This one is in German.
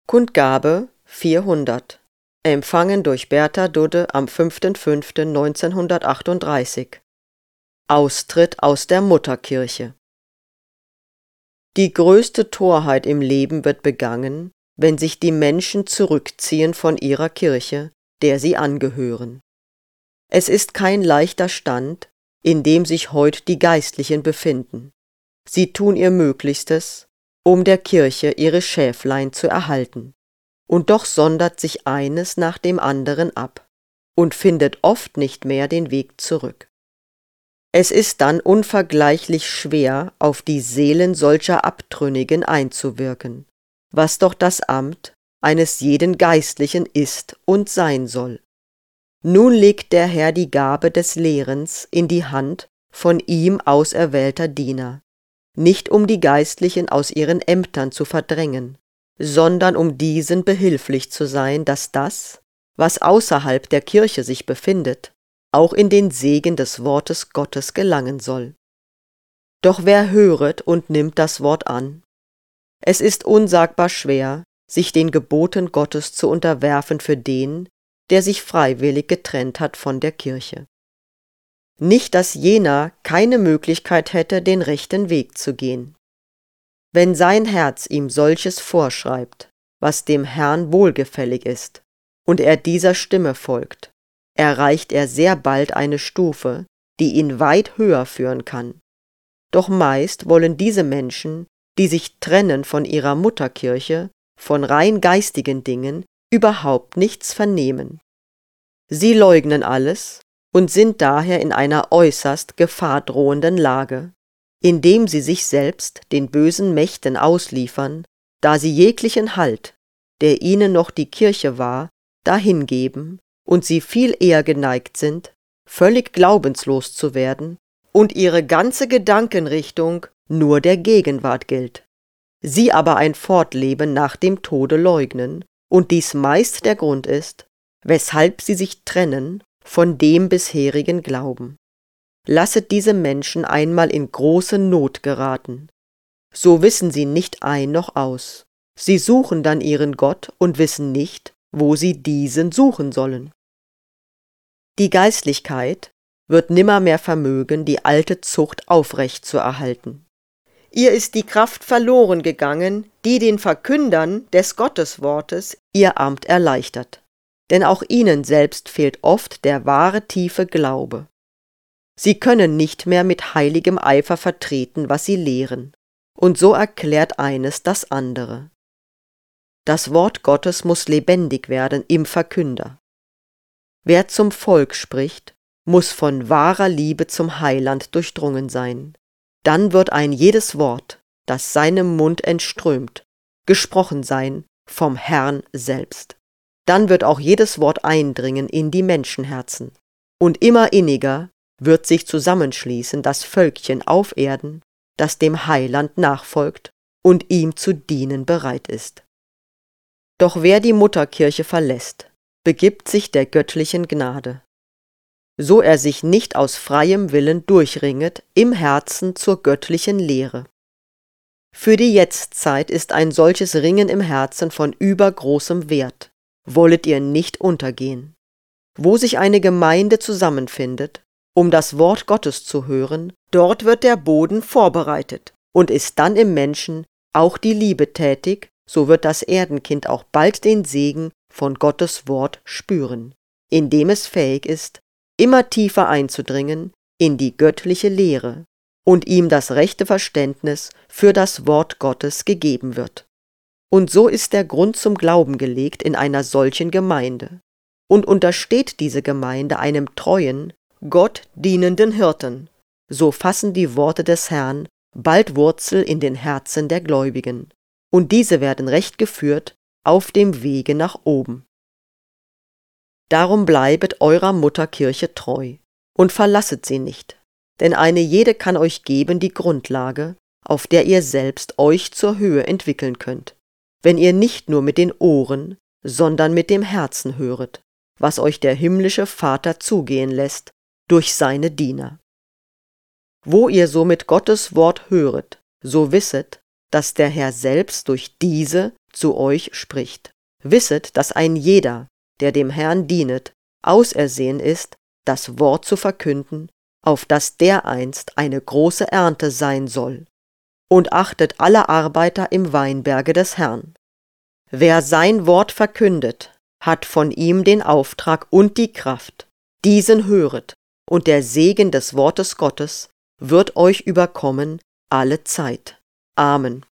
Kundgabe 400. Empfangen durch Bertha Dudde am 5.5.1938. Austritt aus der Mutterkirche. Die größte Torheit im Leben wird begangen, wenn sich die Menschen zurückziehen von ihrer Kirche, der sie angehören. Es ist kein leichter Stand, in dem sich heut die Geistlichen befinden. Sie tun ihr Möglichstes, um der Kirche ihre Schäflein zu erhalten. Und doch sondert sich eines nach dem anderen ab und findet oft nicht mehr den Weg zurück. Es ist dann unvergleichlich schwer, auf die Seelen solcher Abtrünnigen einzuwirken, was doch das Amt eines jeden Geistlichen ist und sein soll. Nun legt der Herr die Gabe des Lehrens in die Hand von ihm auserwählter Diener, nicht um die Geistlichen aus ihren Ämtern zu verdrängen, sondern um diesen behilflich zu sein, dass das, was außerhalb der Kirche sich befindet, auch in den Segen des Wortes Gottes gelangen soll. Doch wer höret und nimmt das Wort an? Es ist unsagbar schwer, sich den Geboten Gottes zu unterwerfen für den, der sich freiwillig getrennt hat von der Kirche. Nicht, dass jener keine Möglichkeit hätte, den rechten Weg zu gehen. Wenn sein Herz ihm solches vorschreibt, was dem Herrn wohlgefällig ist, und er dieser Stimme folgt, erreicht er sehr bald eine Stufe, die ihn weit höher führen kann. Doch meist wollen diese Menschen, die sich trennen von ihrer Mutterkirche, von rein geistigen Dingen, überhaupt nichts vernehmen. Sie leugnen alles und sind daher in einer äußerst gefahrdrohenden Lage, indem sie sich selbst den bösen Mächten ausliefern, da sie jeglichen Halt, der ihnen noch die Kirche war, dahingeben und sie viel eher geneigt sind, völlig glaubenslos zu werden und ihre ganze Gedankenrichtung nur der Gegenwart gilt. Sie aber ein Fortleben nach dem Tode leugnen und dies meist der Grund ist, weshalb sie sich trennen von dem bisherigen Glauben. Lasset diese Menschen einmal in große Not geraten. So wissen sie nicht ein noch aus. Sie suchen dann ihren Gott und wissen nicht, wo sie diesen suchen sollen. Die Geistlichkeit wird nimmermehr vermögen, die alte Zucht aufrecht zu erhalten. Ihr ist die Kraft verloren gegangen, die den Verkündern des Gotteswortes ihr Amt erleichtert. Denn auch ihnen selbst fehlt oft der wahre tiefe Glaube. Sie können nicht mehr mit heiligem Eifer vertreten, was sie lehren, und so erklärt eines das andere. Das Wort Gottes muss lebendig werden im Verkünder. Wer zum Volk spricht, muss von wahrer Liebe zum Heiland durchdrungen sein. Dann wird ein jedes Wort, das seinem Mund entströmt, gesprochen sein vom Herrn selbst. Dann wird auch jedes Wort eindringen in die Menschenherzen, und immer inniger wird sich zusammenschließen das Völkchen auf Erden, das dem Heiland nachfolgt und ihm zu dienen bereit ist. Doch wer die Mutterkirche verlässt, begibt sich der göttlichen Gnade, so er sich nicht aus freiem Willen durchringet im Herzen zur göttlichen Lehre. Für die Jetztzeit ist ein solches Ringen im Herzen von übergroßem Wert, wollet ihr nicht untergehen. Wo sich eine Gemeinde zusammenfindet, um das Wort Gottes zu hören, dort wird der Boden vorbereitet und ist dann im Menschen auch die Liebe tätig, so wird das Erdenkind auch bald den Segen von Gottes Wort spüren, indem es fähig ist, immer tiefer einzudringen in die göttliche Lehre und ihm das rechte Verständnis für das Wort Gottes gegeben wird. Und so ist der Grund zum Glauben gelegt in einer solchen Gemeinde und untersteht diese Gemeinde einem treuen, Gott dienenden Hirten, so fassen die Worte des Herrn bald Wurzel in den Herzen der Gläubigen, und diese werden recht geführt auf dem Wege nach oben. Darum bleibet eurer Mutterkirche treu und verlasset sie nicht, denn eine jede kann euch geben die Grundlage, auf der ihr selbst euch zur Höhe entwickeln könnt, wenn ihr nicht nur mit den Ohren, sondern mit dem Herzen höret, was euch der himmlische Vater zugehen lässt durch seine Diener. Wo ihr somit Gottes Wort höret, so wisset, dass der Herr selbst durch diese zu euch spricht. Wisset, dass ein jeder, der dem Herrn dienet, ausersehen ist, das Wort zu verkünden, auf das dereinst eine große Ernte sein soll. Und achtet alle Arbeiter im Weinberge des Herrn. Wer sein Wort verkündet, hat von ihm den Auftrag und die Kraft. Diesen höret, und der Segen des Wortes Gottes wird euch überkommen alle Zeit. Amen.